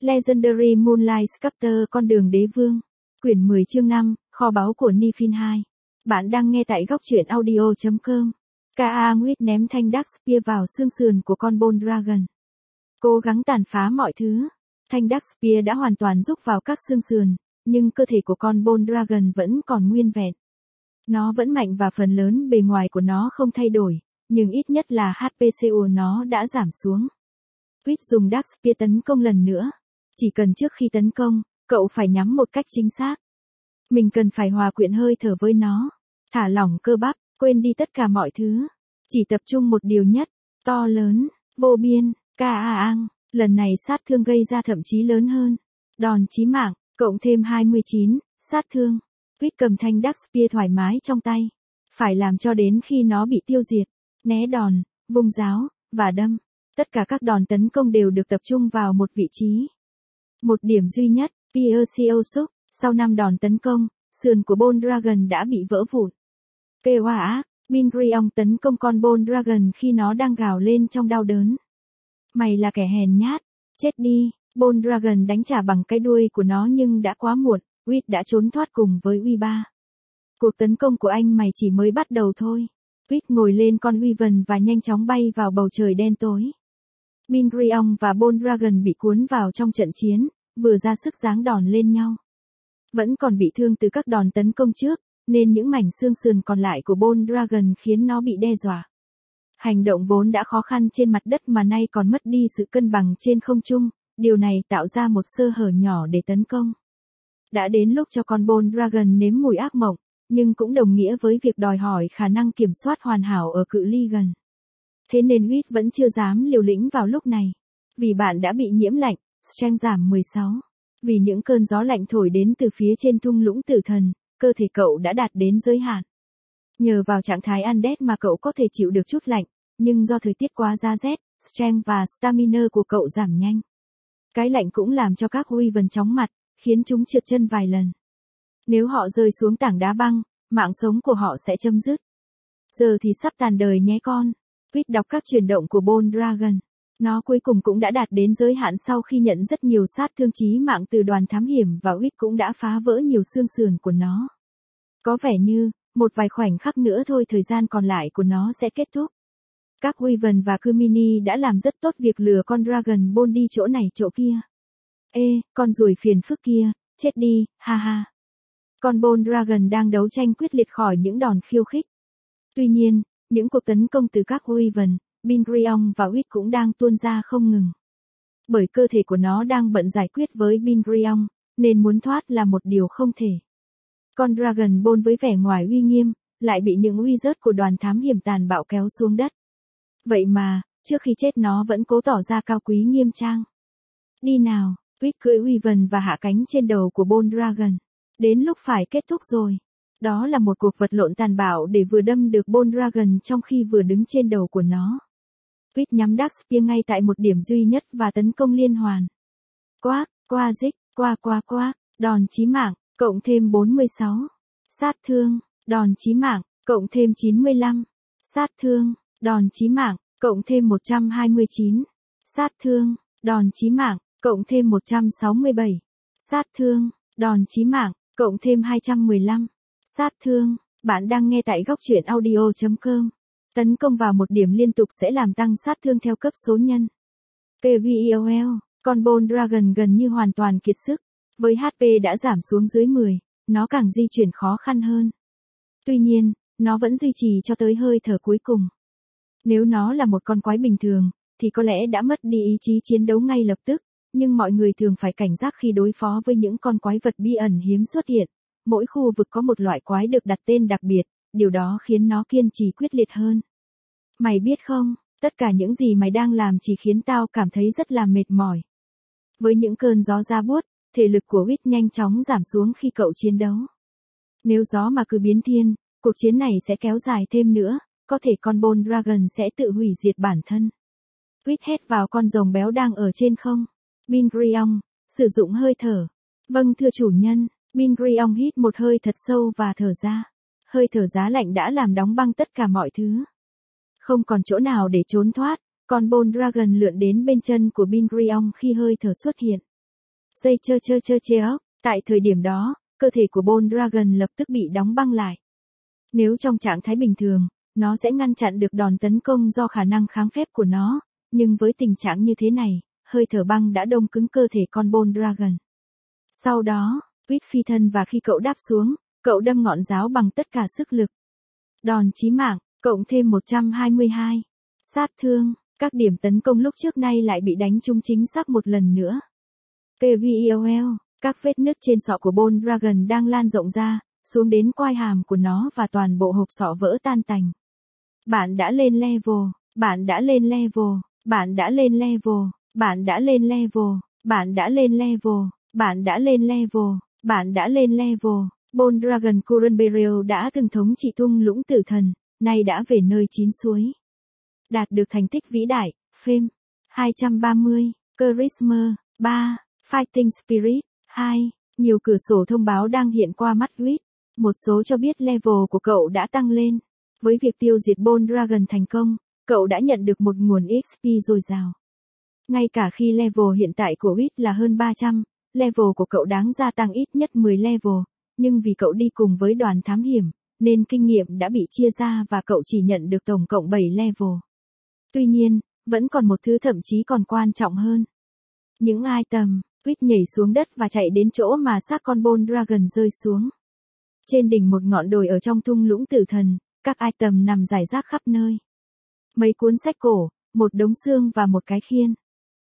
Legendary Moonlight Sculptor con đường đế vương. Quyển 10 chương 5, kho báu của Nifin 2. Bạn đang nghe tại góc truyện audio.com. K.A. Nguyệt ném thanh Dark Spear vào xương sườn của con Bone Dragon. Cố gắng tàn phá mọi thứ. Thanh Dark Spear đã hoàn toàn rúc vào các xương sườn, nhưng cơ thể của con Bone Dragon vẫn còn nguyên vẹn. Nó vẫn mạnh và phần lớn bề ngoài của nó không thay đổi, nhưng ít nhất là HP của nó đã giảm xuống. Quýt dùng Dark Spear tấn công lần nữa. Chỉ cần trước khi tấn công, cậu phải nhắm một cách chính xác. Mình cần phải hòa quyện hơi thở với nó. Thả lỏng cơ bắp, quên đi tất cả mọi thứ. Chỉ tập trung một điều nhất, to lớn, vô biên, K.A.Ang. Lần này sát thương gây ra thậm chí lớn hơn. Đòn chí mạng, cộng thêm 29, sát thương. Quýt cầm thanh Dark Spear thoải mái trong tay. Phải làm cho đến khi nó bị tiêu diệt. Né đòn, vung giáo, và đâm. Tất cả các đòn tấn công đều được tập trung vào một vị trí. Một điểm duy nhất, Pierce Súc, sau 5 đòn tấn công, sườn của Bone Dragon đã bị vỡ vụn. Kêu ác, Bingriong tấn công con Bone Dragon khi nó đang gào lên trong đau đớn. Mày là kẻ hèn nhát, chết đi. Bone Dragon đánh trả bằng cái đuôi của nó nhưng đã quá muộn, Quýt đã trốn thoát cùng với Uy3. Cuộc tấn công của anh mày chỉ mới bắt đầu thôi. Quýt ngồi lên con Wyvern và nhanh chóng bay vào bầu trời đen tối. Bingriong và Bone Dragon bị cuốn vào trong trận chiến, vừa ra sức giáng đòn lên nhau. Vẫn còn bị thương từ các đòn tấn công trước, nên những mảnh xương sườn còn lại của Bone Dragon khiến nó bị đe dọa. Hành động vốn đã khó khăn trên mặt đất mà nay còn mất đi sự cân bằng trên không trung, điều này tạo ra một sơ hở nhỏ để tấn công. Đã đến lúc cho con Bone Dragon nếm mùi ác mộng, nhưng cũng đồng nghĩa với việc đòi hỏi khả năng kiểm soát hoàn hảo ở cự ly gần. Thế nên Quýt vẫn chưa dám liều lĩnh vào lúc này. Vì bạn đã bị nhiễm lạnh, Strength giảm 16. Vì những cơn gió lạnh thổi đến từ phía trên thung lũng tử thần, cơ thể cậu đã đạt đến giới hạn. Nhờ vào trạng thái Undead mà cậu có thể chịu được chút lạnh, nhưng do thời tiết quá giá rét, Strength và Stamina của cậu giảm nhanh. Cái lạnh cũng làm cho các Wyvern chóng mặt, khiến chúng trượt chân vài lần. Nếu họ rơi xuống tảng đá băng, mạng sống của họ sẽ chấm dứt. Giờ thì sắp tàn đời nhé con. Quýt đọc các chuyển động của Bone Dragon. Nó cuối cùng cũng đã đạt đến giới hạn sau khi nhận rất nhiều sát thương chí mạng từ đoàn thám hiểm và Quýt cũng đã phá vỡ nhiều xương sườn của nó. Có vẻ như, một vài khoảnh khắc nữa thôi thời gian còn lại của nó sẽ kết thúc. Các Wyvern và Kumini đã làm rất tốt việc lừa con Dragon Bone đi chỗ này chỗ kia. Ê, con ruồi phiền phức kia, chết đi, ha ha. Con Bone Dragon đang đấu tranh quyết liệt khỏi những đòn khiêu khích. Tuy nhiên, những cuộc tấn công từ các Wyvern, Bingriong và Quýt cũng đang tuôn ra không ngừng. Bởi cơ thể của nó đang bận giải quyết với Bingriong, nên muốn thoát là một điều không thể. Con Dragon Bone với vẻ ngoài uy nghiêm, lại bị những wizard của đoàn thám hiểm tàn bạo kéo xuống đất. Vậy mà, trước khi chết nó vẫn cố tỏ ra cao quý nghiêm trang. Đi nào, Quýt cưỡi Wyvern và hạ cánh trên đầu của Bone Dragon. Đến lúc phải kết thúc rồi. Đó là một cuộc vật lộn tàn bạo để vừa đâm được Bone Dragon trong khi vừa đứng trên đầu của nó. Quýt nhắm Dark Spear ngay tại một điểm duy nhất và tấn công liên hoàn. Quác, qua dích, qua, đòn chí mạng, cộng thêm 46. Sát thương, đòn chí mạng, cộng thêm 95. Sát thương, đòn chí mạng, cộng thêm 129. Sát thương, đòn chí mạng, cộng thêm 167. Sát thương, đòn chí mạng, cộng thêm 215. Sát thương, bạn đang nghe tại góc truyện audio.com. Tấn công vào một điểm liên tục sẽ làm tăng sát thương theo cấp số nhân. KVOL, con Bone Dragon gần như hoàn toàn kiệt sức. Với HP đã giảm xuống dưới 10, nó càng di chuyển khó khăn hơn. Tuy nhiên, nó vẫn duy trì cho tới hơi thở cuối cùng. Nếu nó là một con quái bình thường, thì có lẽ đã mất đi ý chí chiến đấu ngay lập tức, nhưng mọi người thường phải cảnh giác khi đối phó với những con quái vật bí ẩn hiếm xuất hiện. Mỗi khu vực có một loại quái được đặt tên đặc biệt, điều đó khiến nó kiên trì quyết liệt hơn. Mày biết không, tất cả những gì mày đang làm chỉ khiến tao cảm thấy rất là mệt mỏi. Với những cơn gió ra buốt, thể lực của Quýt nhanh chóng giảm xuống khi cậu chiến đấu. Nếu gió mà cứ biến thiên, cuộc chiến này sẽ kéo dài thêm nữa, có thể con Bone Dragon sẽ tự hủy diệt bản thân. Quýt hét vào con rồng béo đang ở trên không. Bingriong, sử dụng hơi thở. Vâng thưa chủ nhân. Bingriong hít một hơi thật sâu và thở ra. Hơi thở giá lạnh đã làm đóng băng tất cả mọi thứ. Không còn chỗ nào để trốn thoát, con Bone Dragon lượn đến bên chân của Bingriong khi hơi thở xuất hiện. Dây chơ ốc. Tại thời điểm đó, cơ thể của Bone Dragon lập tức bị đóng băng lại. Nếu trong trạng thái bình thường, nó sẽ ngăn chặn được đòn tấn công do khả năng kháng phép của nó, nhưng với tình trạng như thế này, hơi thở băng đã đông cứng cơ thể con Bone Dragon. Sau đó, Quýt phi thân và khi cậu đáp xuống, cậu đâm ngọn giáo bằng tất cả sức lực. Đòn chí mạng, cộng thêm 122. Sát thương, các điểm tấn công lúc trước nay lại bị đánh trúng chính xác một lần nữa. PVEOL, các vết nứt trên sọ của Bone Dragon đang lan rộng ra, xuống đến quai hàm của nó và toàn bộ hộp sọ vỡ tan tành. Bạn đã lên level, bạn đã lên level, bạn đã lên level, bạn đã lên level, bạn đã lên level, bạn đã lên level, bạn đã lên level. Bone Dragon Current Burial đã từng thống trị thung lũng tử thần, nay đã về nơi chín suối. Đạt được thành tích vĩ đại, Fame 230, Charisma 3, Fighting Spirit 2, nhiều cửa sổ thông báo đang hiện qua mắt Quýt. Một số cho biết level của cậu đã tăng lên. Với việc tiêu diệt Bone Dragon thành công, cậu đã nhận được một nguồn XP dồi dào. Ngay cả khi level hiện tại của Quýt là hơn 300, level của cậu đáng gia tăng ít nhất 10 level, nhưng vì cậu đi cùng với đoàn thám hiểm, nên kinh nghiệm đã bị chia ra và cậu chỉ nhận được tổng cộng 7 level. Tuy nhiên, vẫn còn một thứ thậm chí còn quan trọng hơn. Những item, Quýt nhảy xuống đất và chạy đến chỗ mà xác con Bone Dragon rơi xuống. Trên đỉnh một ngọn đồi ở trong thung lũng tử thần, các item nằm rải rác khắp nơi. Mấy cuốn sách cổ, một đống xương và một cái khiên.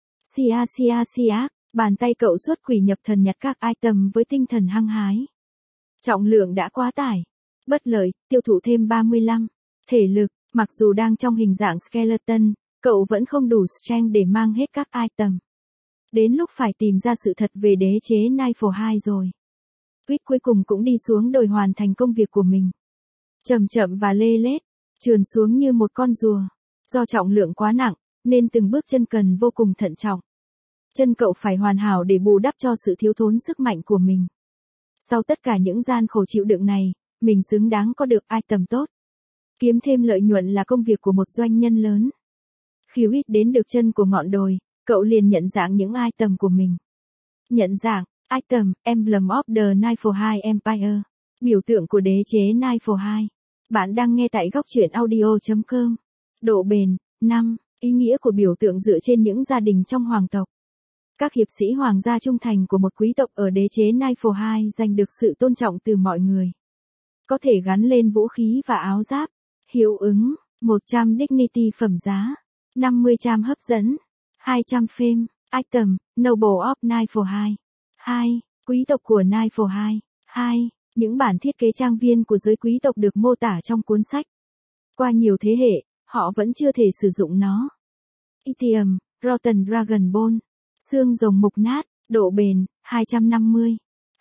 Sia, bàn tay cậu xuất quỷ nhập thần nhặt các item với tinh thần hăng hái. Trọng lượng đã quá tải. Bất lợi, tiêu thụ thêm 35. Thể lực, mặc dù đang trong hình dạng skeleton, cậu vẫn không đủ strength để mang hết các item. Đến lúc phải tìm ra sự thật về đế chế Nightfall 2 rồi. Quýt cuối cùng cũng đi xuống đồi hoàn thành công việc của mình. Chậm chậm và lê lết, trườn xuống như một con rùa. Do trọng lượng quá nặng, nên từng bước chân cần vô cùng thận trọng. Chân cậu phải hoàn hảo để bù đắp cho sự thiếu thốn sức mạnh của mình. Sau tất cả những gian khổ chịu đựng này, mình xứng đáng có được item tốt. Kiếm thêm lợi nhuận là công việc của một doanh nhân lớn. Khi Quýt đến được chân của ngọn đồi, cậu liền nhận dạng những item của mình. Nhận dạng, item, Emblem of the Nightfall 2 Empire. Biểu tượng của đế chế Nightfall 2. Bạn đang nghe tại góc truyện audio.com. Độ bền, 5. Ý nghĩa của biểu tượng dựa trên những gia đình trong hoàng tộc. Các hiệp sĩ hoàng gia trung thành của một quý tộc ở đế chế Nightfall 2 giành được sự tôn trọng từ mọi người. Có thể gắn lên vũ khí và áo giáp. Hiệu ứng, 100 dignity phẩm giá. 50 charm hấp dẫn. 200 fame. Item, Noble of Nightfall 2. 2. Quý tộc của Nightfall 2. 2. Những bản thiết kế trang viên của giới quý tộc được mô tả trong cuốn sách. Qua nhiều thế hệ, họ vẫn chưa thể sử dụng nó. Itium, Rotten Dragon Bone. Xương rồng mục nát, độ bền, 250.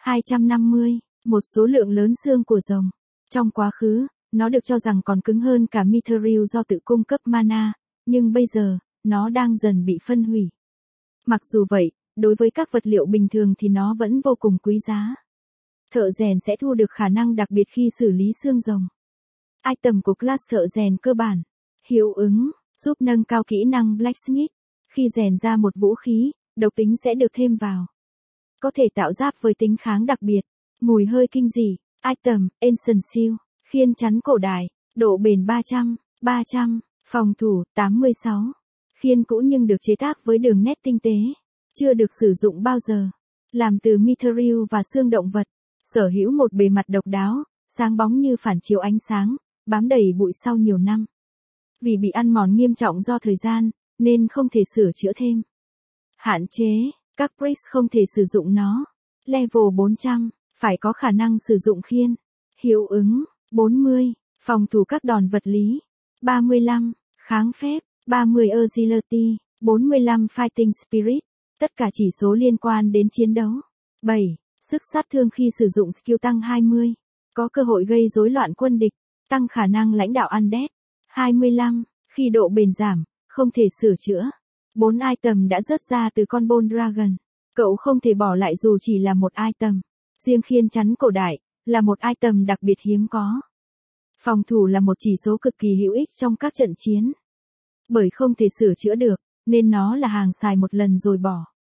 250, một số lượng lớn xương của rồng. Trong quá khứ, nó được cho rằng còn cứng hơn cả Mithril do tự cung cấp mana, nhưng bây giờ, nó đang dần bị phân hủy. Mặc dù vậy, đối với các vật liệu bình thường thì nó vẫn vô cùng quý giá. Thợ rèn sẽ thu được khả năng đặc biệt khi xử lý xương rồng. Item của class thợ rèn cơ bản. Hiệu ứng, giúp nâng cao kỹ năng blacksmith. Khi rèn ra một vũ khí, độc tính sẽ được thêm vào. Có thể tạo giáp với tính kháng đặc biệt. Mùi hơi kinh dị. Item, Ancient Seal. Khiên chắn cổ đại. Độ bền 300. 300. Phòng thủ, 86. Khiên cũ nhưng được chế tác với đường nét tinh tế. Chưa được sử dụng bao giờ. Làm từ Mithril và xương động vật. Sở hữu một bề mặt độc đáo, sáng bóng như phản chiếu ánh sáng, bám đầy bụi sau nhiều năm. Vì bị ăn mòn nghiêm trọng do thời gian, nên không thể sửa chữa thêm. Hạn chế, các priest không thể sử dụng nó. Level 400, phải có khả năng sử dụng khiên. Hiệu ứng, 40, phòng thủ các đòn vật lý. 35, kháng phép. 30 agility. 45 fighting spirit. Tất cả chỉ số liên quan đến chiến đấu. 7. Sức sát thương khi sử dụng skill tăng 20. Có cơ hội gây rối loạn quân địch. Tăng khả năng lãnh đạo undead. 25. Khi độ bền giảm, không thể sửa chữa. 4 item đã rớt ra từ con Bone Dragon. Cậu không thể bỏ lại dù chỉ là một item. Riêng khiên chắn cổ đại, là một item đặc biệt hiếm có. Phòng thủ là một chỉ số cực kỳ hữu ích trong các trận chiến. Bởi không thể sửa chữa được, nên nó là hàng xài một lần rồi bỏ.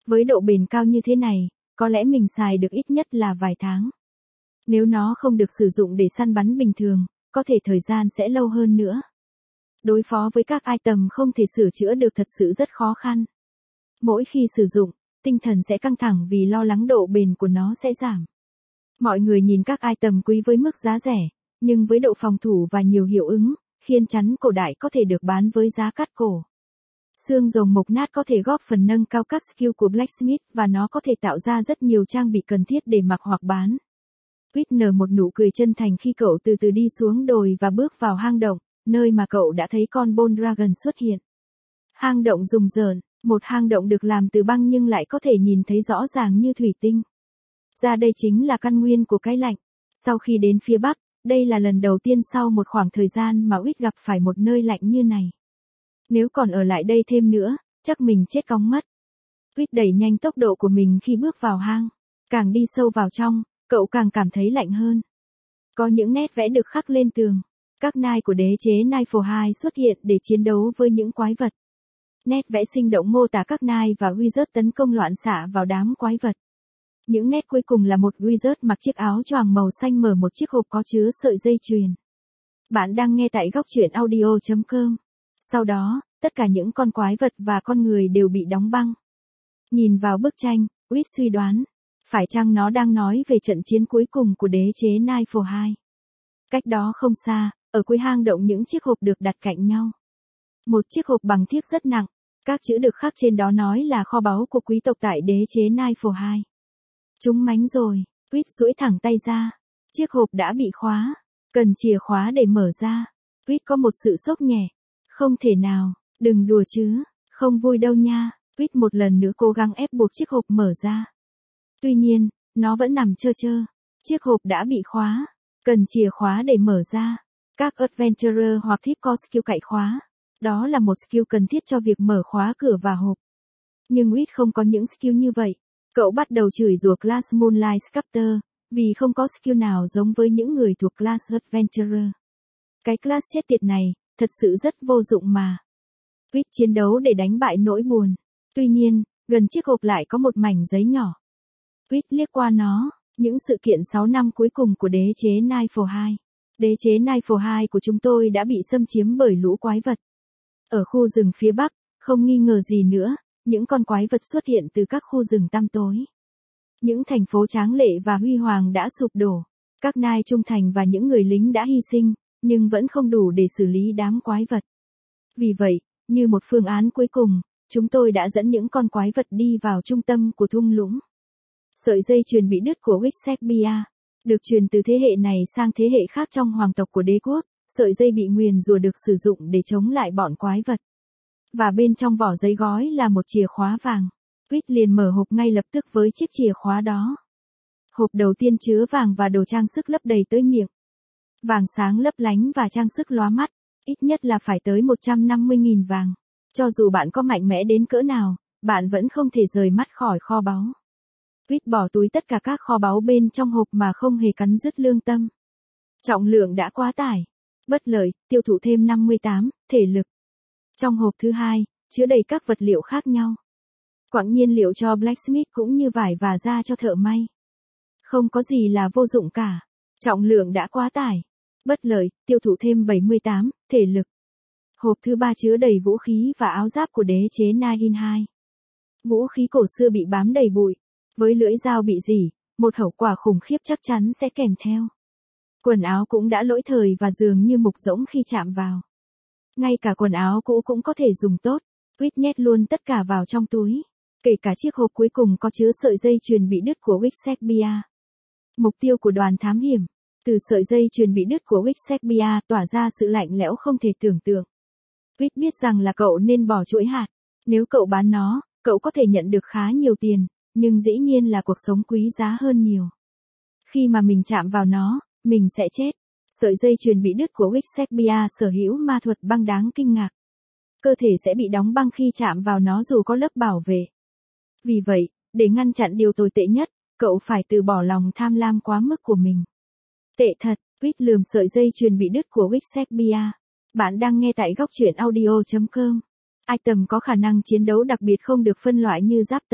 Với độ bền cao như thế này, có lẽ mình xài được ít nhất là vài tháng. Nếu nó không được sử dụng để săn bắn bình thường, có thể thời gian sẽ lâu hơn nữa. Đối phó với các item không thể sửa chữa được thật sự rất khó khăn. Mỗi khi sử dụng, tinh thần sẽ căng thẳng vì lo lắng độ bền của nó sẽ giảm. Mọi người nhìn các item quý với mức giá rẻ, nhưng với độ phòng thủ và nhiều hiệu ứng, khiên chắn cổ đại có thể được bán với giá cắt cổ. Xương rồng mục nát có thể góp phần nâng cao các skill của Blacksmith và nó có thể tạo ra rất nhiều trang bị cần thiết để mặc hoặc bán. Quýt nở một nụ cười chân thành khi cậu từ từ đi xuống đồi và bước vào hang động, nơi mà cậu đã thấy con Bone Dragon xuất hiện. Hang động rùng rợn, một hang động được làm từ băng nhưng lại có thể nhìn thấy rõ ràng như thủy tinh. Ra đây chính là căn nguyên của cái lạnh. Sau khi đến phía Bắc, đây là lần đầu tiên sau một khoảng thời gian mà Quýt gặp phải một nơi lạnh như này. Nếu còn ở lại đây thêm nữa, chắc mình chết cóng mất. Quýt đẩy nhanh tốc độ của mình khi bước vào hang. Càng đi sâu vào trong, cậu càng cảm thấy lạnh hơn. Có những nét vẽ được khắc lên tường. Các nai của đế chế Nightfall 2 xuất hiện để chiến đấu với những quái vật. Nét vẽ sinh động mô tả các nai và wizard tấn công loạn xạ vào đám quái vật. Những nét cuối cùng là một wizard mặc chiếc áo choàng màu xanh mở một chiếc hộp có chứa sợi dây chuyền. Bạn đang nghe tại góc truyện audio.com. Sau đó, tất cả những con quái vật và con người đều bị đóng băng. Nhìn vào bức tranh, Quýt suy đoán, phải chăng nó đang nói về trận chiến cuối cùng của đế chế Nightfall 2? Cách đó không xa, ở cuối hang động những chiếc hộp được đặt cạnh nhau. Một chiếc hộp bằng thiếc rất nặng, các chữ được khắc trên đó nói là kho báu của quý tộc tại đế chế Nightfall 2. Chúng mánh rồi, Quýt duỗi thẳng tay ra. Chiếc hộp đã bị khóa, cần chìa khóa để mở ra. Quýt có một sự sốc nhẹ. Không thể nào, đừng đùa chứ, không vui đâu nha. Quýt một lần nữa cố gắng ép buộc chiếc hộp mở ra. Tuy nhiên, nó vẫn nằm trơ trơ. Chiếc hộp đã bị khóa, cần chìa khóa để mở ra. Các adventurer hoặc thief có skill cạy khóa. Đó là một skill cần thiết cho việc mở khóa cửa và hộp. Nhưng Quýt không có những skill như vậy. Cậu bắt đầu chửi rủa class Moonlight Sculptor, vì không có skill nào giống với những người thuộc class adventurer. Cái class chết tiệt này, thật sự rất vô dụng mà. Quýt chiến đấu để đánh bại nỗi buồn. Tuy nhiên, gần chiếc hộp lại có một mảnh giấy nhỏ. Quýt liếc qua nó, những sự kiện 6 năm cuối cùng của đế chế Nightfall 2. Đế chế Nightfall 2 của chúng tôi đã bị xâm chiếm bởi lũ quái vật. Ở khu rừng phía Bắc, không nghi ngờ gì nữa, những con quái vật xuất hiện từ các khu rừng tăm tối. Những thành phố tráng lệ và huy hoàng đã sụp đổ. Các nai trung thành và những người lính đã hy sinh, nhưng vẫn không đủ để xử lý đám quái vật. Vì vậy, như một phương án cuối cùng, chúng tôi đã dẫn những con quái vật đi vào trung tâm của thung lũng. Sợi dây chuyền bị đứt của Wixsecbia, được truyền từ thế hệ này sang thế hệ khác trong hoàng tộc của đế quốc, sợi dây bị nguyền rủa được sử dụng để chống lại bọn quái vật. Và bên trong vỏ giấy gói là một chìa khóa vàng. Quýt liền mở hộp ngay lập tức với chiếc chìa khóa đó. Hộp đầu tiên chứa vàng và đồ trang sức lấp đầy tới miệng. Vàng sáng lấp lánh và trang sức lóa mắt, ít nhất là phải tới 150.000 vàng. Cho dù bạn có mạnh mẽ đến cỡ nào, bạn vẫn không thể rời mắt khỏi kho báu. Quýt bỏ túi tất cả các kho báu bên trong hộp mà không hề cắn rứt lương tâm. Trọng lượng đã quá tải. Bất lợi, tiêu thụ thêm 58, thể lực. Trong hộp thứ hai, chứa đầy các vật liệu khác nhau. Quặng nhiên liệu cho blacksmith cũng như vải và da cho thợ may. Không có gì là vô dụng cả. Trọng lượng đã quá tải. Bất lợi, tiêu thụ thêm 78, thể lực. Hộp thứ ba chứa đầy vũ khí và áo giáp của đế chế Nightfall 2. Vũ khí cổ xưa bị bám đầy bụi. Với lưỡi dao bị rỉ, một hậu quả khủng khiếp chắc chắn sẽ kèm theo. Quần áo cũng đã lỗi thời và dường như mục rỗng khi chạm vào. Ngay cả quần áo cũ cũng có thể dùng tốt. Quýt nhét luôn tất cả vào trong túi. Kể cả chiếc hộp cuối cùng có chứa sợi dây chuyền bị đứt của Wixsecbia. Mục tiêu của đoàn thám hiểm. Từ sợi dây chuyền bị đứt của Wixsecbia tỏa ra sự lạnh lẽo không thể tưởng tượng. Quýt biết rằng là cậu nên bỏ chuỗi hạt. Nếu cậu bán nó, cậu có thể nhận được khá nhiều tiền, nhưng dĩ nhiên là cuộc sống quý giá hơn nhiều. Khi mà mình chạm vào nó, mình sẽ chết. Sợi dây chuyền bị đứt của Wixsecbia sở hữu ma thuật băng đáng kinh ngạc. Cơ thể sẽ bị đóng băng khi chạm vào nó dù có lớp bảo vệ. Vì vậy, để ngăn chặn điều tồi tệ nhất, cậu phải từ bỏ lòng tham lam quá mức của mình. Tệ thật, Quýt lườm sợi dây chuyền bị đứt của Wixsecbia. Bạn đang nghe tại góc truyện audio.com. Item có khả năng chiến đấu đặc biệt không được phân loại như giáp tầm,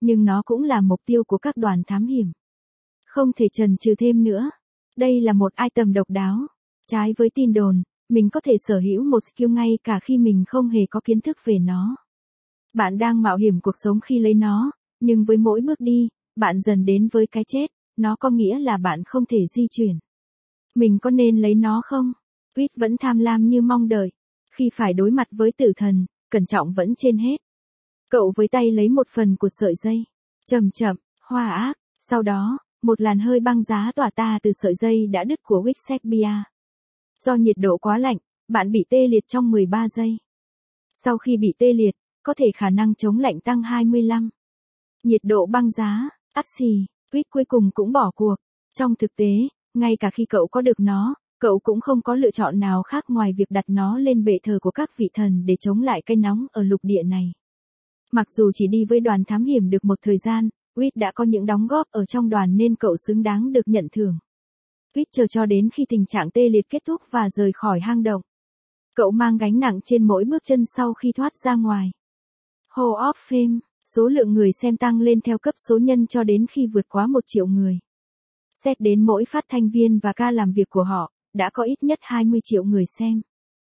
nhưng nó cũng là mục tiêu của các đoàn thám hiểm. Không thể chần chừ thêm nữa. Đây là một item độc đáo. Trái với tin đồn, mình có thể sở hữu một skill ngay cả khi mình không hề có kiến thức về nó. Bạn đang mạo hiểm cuộc sống khi lấy nó, nhưng với mỗi bước đi, bạn dần đến với cái chết, nó có nghĩa là bạn không thể di chuyển. Mình có nên lấy nó không? Reed vẫn tham lam như mong đợi. Khi phải đối mặt với tử thần, cẩn trọng vẫn trên hết. Cậu với tay lấy một phần của sợi dây. Chậm chậm, hoa ác. Sau đó, một làn hơi băng giá tỏa ta từ sợi dây đã đứt của Wixexbia. Do nhiệt độ quá lạnh, bạn bị tê liệt trong 13 giây. Sau khi bị tê liệt, có thể khả năng chống lạnh tăng 25. Nhiệt độ băng giá, ắt xì, Reed cuối cùng cũng bỏ cuộc. Trong thực tế, ngay cả khi cậu có được nó, cậu cũng không có lựa chọn nào khác ngoài việc đặt nó lên bệ thờ của các vị thần để chống lại cái nóng ở lục địa này. Mặc dù chỉ đi với đoàn thám hiểm được một thời gian, Reed đã có những đóng góp ở trong đoàn nên cậu xứng đáng được nhận thưởng. Reed chờ cho đến khi tình trạng tê liệt kết thúc và rời khỏi hang động. Cậu mang gánh nặng trên mỗi bước chân sau khi thoát ra ngoài. Hall of Fame, số lượng người xem tăng lên theo cấp số nhân cho đến khi vượt quá 1 triệu người. Xét đến mỗi phát thanh viên và ca làm việc của họ, đã có ít nhất 20 triệu người xem.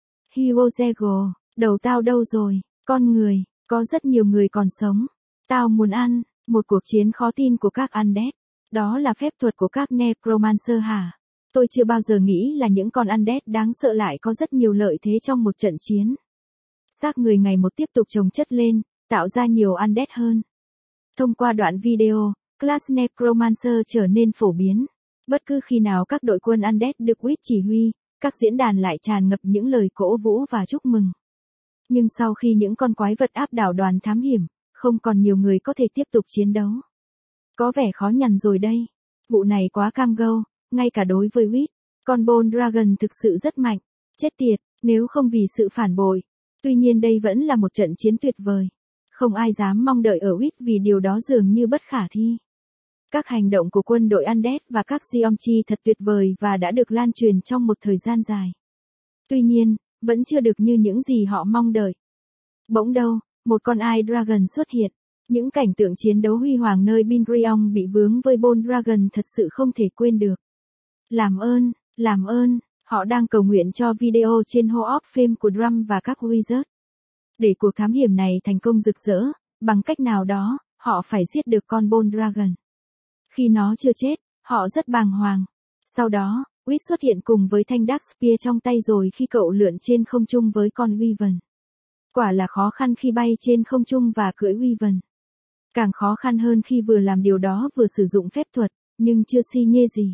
Hugh Jackman, đầu tao đâu rồi, con người, có rất nhiều người còn sống. Tao muốn ăn, một cuộc chiến khó tin của các undead. Đó là phép thuật của các necromancer hả? Tôi chưa bao giờ nghĩ là những con undead đáng sợ lại có rất nhiều lợi thế trong một trận chiến. Xác người ngày một tiếp tục chồng chất lên, tạo ra nhiều undead hơn. Thông qua đoạn video, class necromancer trở nên phổ biến. Bất cứ khi nào các đội quân undead được Reed chỉ huy, các diễn đàn lại tràn ngập những lời cổ vũ và chúc mừng. Nhưng sau khi những con quái vật áp đảo đoàn thám hiểm, không còn nhiều người có thể tiếp tục chiến đấu. Có vẻ khó nhằn rồi đây. Vụ này quá cam go, ngay cả đối với Reed. Con Bone Dragon thực sự rất mạnh. Chết tiệt, nếu không vì sự phản bội. Tuy nhiên đây vẫn là một trận chiến tuyệt vời. Không ai dám mong đợi ở Reed vì điều đó dường như bất khả thi. Các hành động của quân đội Undead và các Geomchi thật tuyệt vời và đã được lan truyền trong một thời gian dài. Tuy nhiên, vẫn chưa được như những gì họ mong đợi. Bỗng đâu, một con Eye Dragon xuất hiện. Những cảnh tượng chiến đấu huy hoàng nơi Bingrion bị vướng với Bone Dragon thật sự không thể quên được. Làm ơn, họ đang cầu nguyện cho video trên Hall of Fame của Drum và các Wizards. Để cuộc thám hiểm này thành công rực rỡ, bằng cách nào đó, họ phải giết được con Bone Dragon. Khi nó chưa chết, họ rất bàng hoàng. Sau đó, Reed xuất hiện cùng với thanh Dark Spear trong tay rồi khi cậu lượn trên không trung với con Wyvern. Quả là khó khăn khi bay trên không trung và cưỡi Wyvern. Càng khó khăn hơn khi vừa làm điều đó vừa sử dụng phép thuật, nhưng chưa si nhê gì.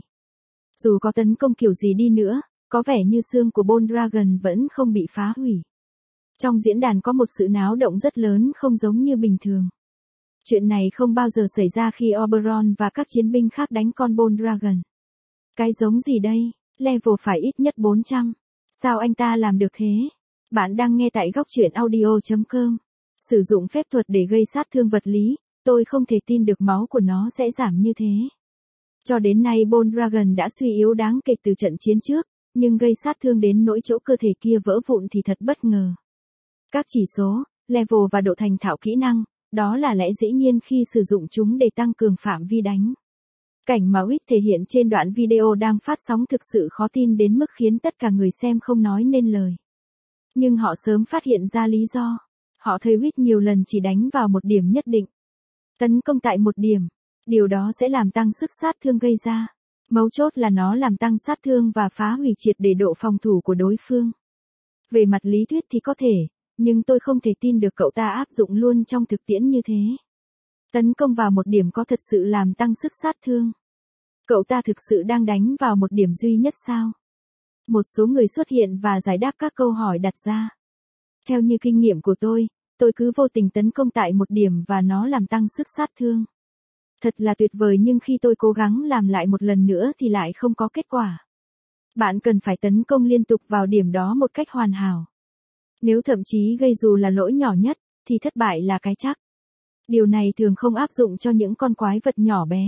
Dù có tấn công kiểu gì đi nữa, có vẻ như xương của Bone Dragon vẫn không bị phá hủy. Trong diễn đàn có một sự náo động rất lớn không giống như bình thường. Chuyện này không bao giờ xảy ra khi Oberon và các chiến binh khác đánh con Bone Dragon. Cái giống gì đây? Level phải ít nhất 400. Sao anh ta làm được thế? Bạn đang nghe tại góc truyện audio.com. Sử dụng phép thuật để gây sát thương vật lý, tôi không thể tin được máu của nó sẽ giảm như thế. Cho đến nay Bone Dragon đã suy yếu đáng kể từ trận chiến trước, nhưng gây sát thương đến nỗi chỗ cơ thể kia vỡ vụn thì thật bất ngờ. Các chỉ số, level và độ thành thạo kỹ năng, đó là lẽ dĩ nhiên khi sử dụng chúng để tăng cường phạm vi đánh. Cảnh mà Reed thể hiện trên đoạn video đang phát sóng thực sự khó tin đến mức khiến tất cả người xem không nói nên lời. Nhưng họ sớm phát hiện ra lý do. Họ thấy Reed nhiều lần chỉ đánh vào một điểm nhất định. Tấn công tại một điểm. Điều đó sẽ làm tăng sức sát thương gây ra. Mấu chốt là nó làm tăng sát thương và phá hủy triệt để độ phòng thủ của đối phương. Về mặt lý thuyết thì có thể, nhưng tôi không thể tin được cậu ta áp dụng luôn trong thực tiễn như thế. Tấn công vào một điểm có thật sự làm tăng sức sát thương. Cậu ta thực sự đang đánh vào một điểm duy nhất sao? Một số người xuất hiện và giải đáp các câu hỏi đặt ra. Theo như kinh nghiệm của tôi cứ vô tình tấn công tại một điểm và nó làm tăng sức sát thương. Thật là tuyệt vời nhưng khi tôi cố gắng làm lại một lần nữa thì lại không có kết quả. Bạn cần phải tấn công liên tục vào điểm đó một cách hoàn hảo. Nếu thậm chí gây dù là lỗi nhỏ nhất, thì thất bại là cái chắc. Điều này thường không áp dụng cho những con quái vật nhỏ bé.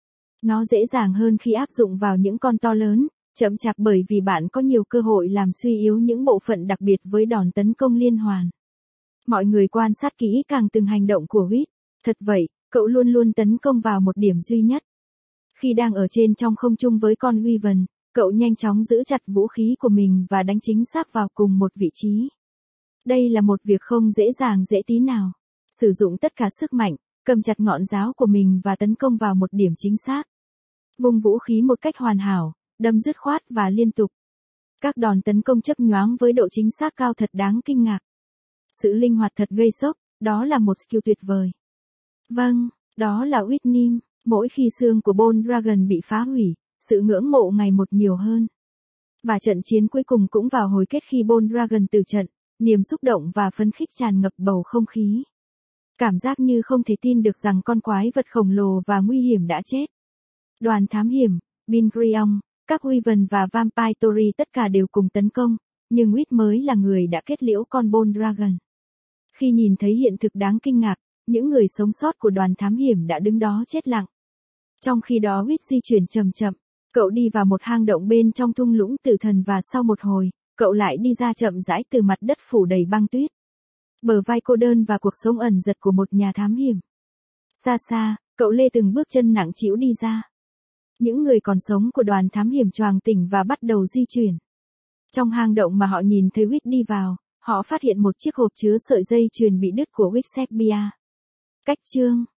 Nó dễ dàng hơn khi áp dụng vào những con to lớn, chậm chạp bởi vì bạn có nhiều cơ hội làm suy yếu những bộ phận đặc biệt với đòn tấn công liên hoàn. Mọi người quan sát kỹ càng từng hành động của Reed. Thật vậy, cậu luôn luôn tấn công vào một điểm duy nhất. Khi đang ở trên trong không trung với con Wyvern, cậu nhanh chóng giữ chặt vũ khí của mình và đánh chính xác vào cùng một vị trí. Đây là một việc không dễ dàng dễ tí nào. Sử dụng tất cả sức mạnh, cầm chặt ngọn giáo của mình và tấn công vào một điểm chính xác. Vung vũ khí một cách hoàn hảo, đâm dứt khoát và liên tục. Các đòn tấn công chớp nhoáng với độ chính xác cao thật đáng kinh ngạc. Sự linh hoạt thật gây sốc, đó là một skill tuyệt vời. Vâng, đó là Whitnim. Mỗi khi xương của Bold Dragon bị phá hủy, sự ngưỡng mộ ngày một nhiều hơn. Và trận chiến cuối cùng cũng vào hồi kết khi Bold Dragon từ trận, niềm xúc động và phấn khích tràn ngập bầu không khí. Cảm giác như không thể tin được rằng con quái vật khổng lồ và nguy hiểm đã chết. Đoàn thám hiểm, Bingrion, các Wyvern và Vampire Tory tất cả đều cùng tấn công, nhưng Whit mới là người đã kết liễu con Bold Dragon. Khi nhìn thấy hiện thực đáng kinh ngạc, những người sống sót của đoàn thám hiểm đã đứng đó chết lặng. Trong khi đó Whit di chuyển chậm chậm, cậu đi vào một hang động bên trong thung lũng tử thần và sau một hồi, cậu lại đi ra chậm rãi từ mặt đất phủ đầy băng tuyết. Bờ vai cô đơn và cuộc sống ẩn dật của một nhà thám hiểm. Xa xa, cậu lê từng bước chân nặng trĩu đi ra. Những người còn sống của đoàn thám hiểm choàng tỉnh và bắt đầu di chuyển. Trong hang động mà họ nhìn thấy Whit đi vào, họ phát hiện một chiếc hộp chứa sợi dây chuyền bị đứt của Wixsepia. Cách chương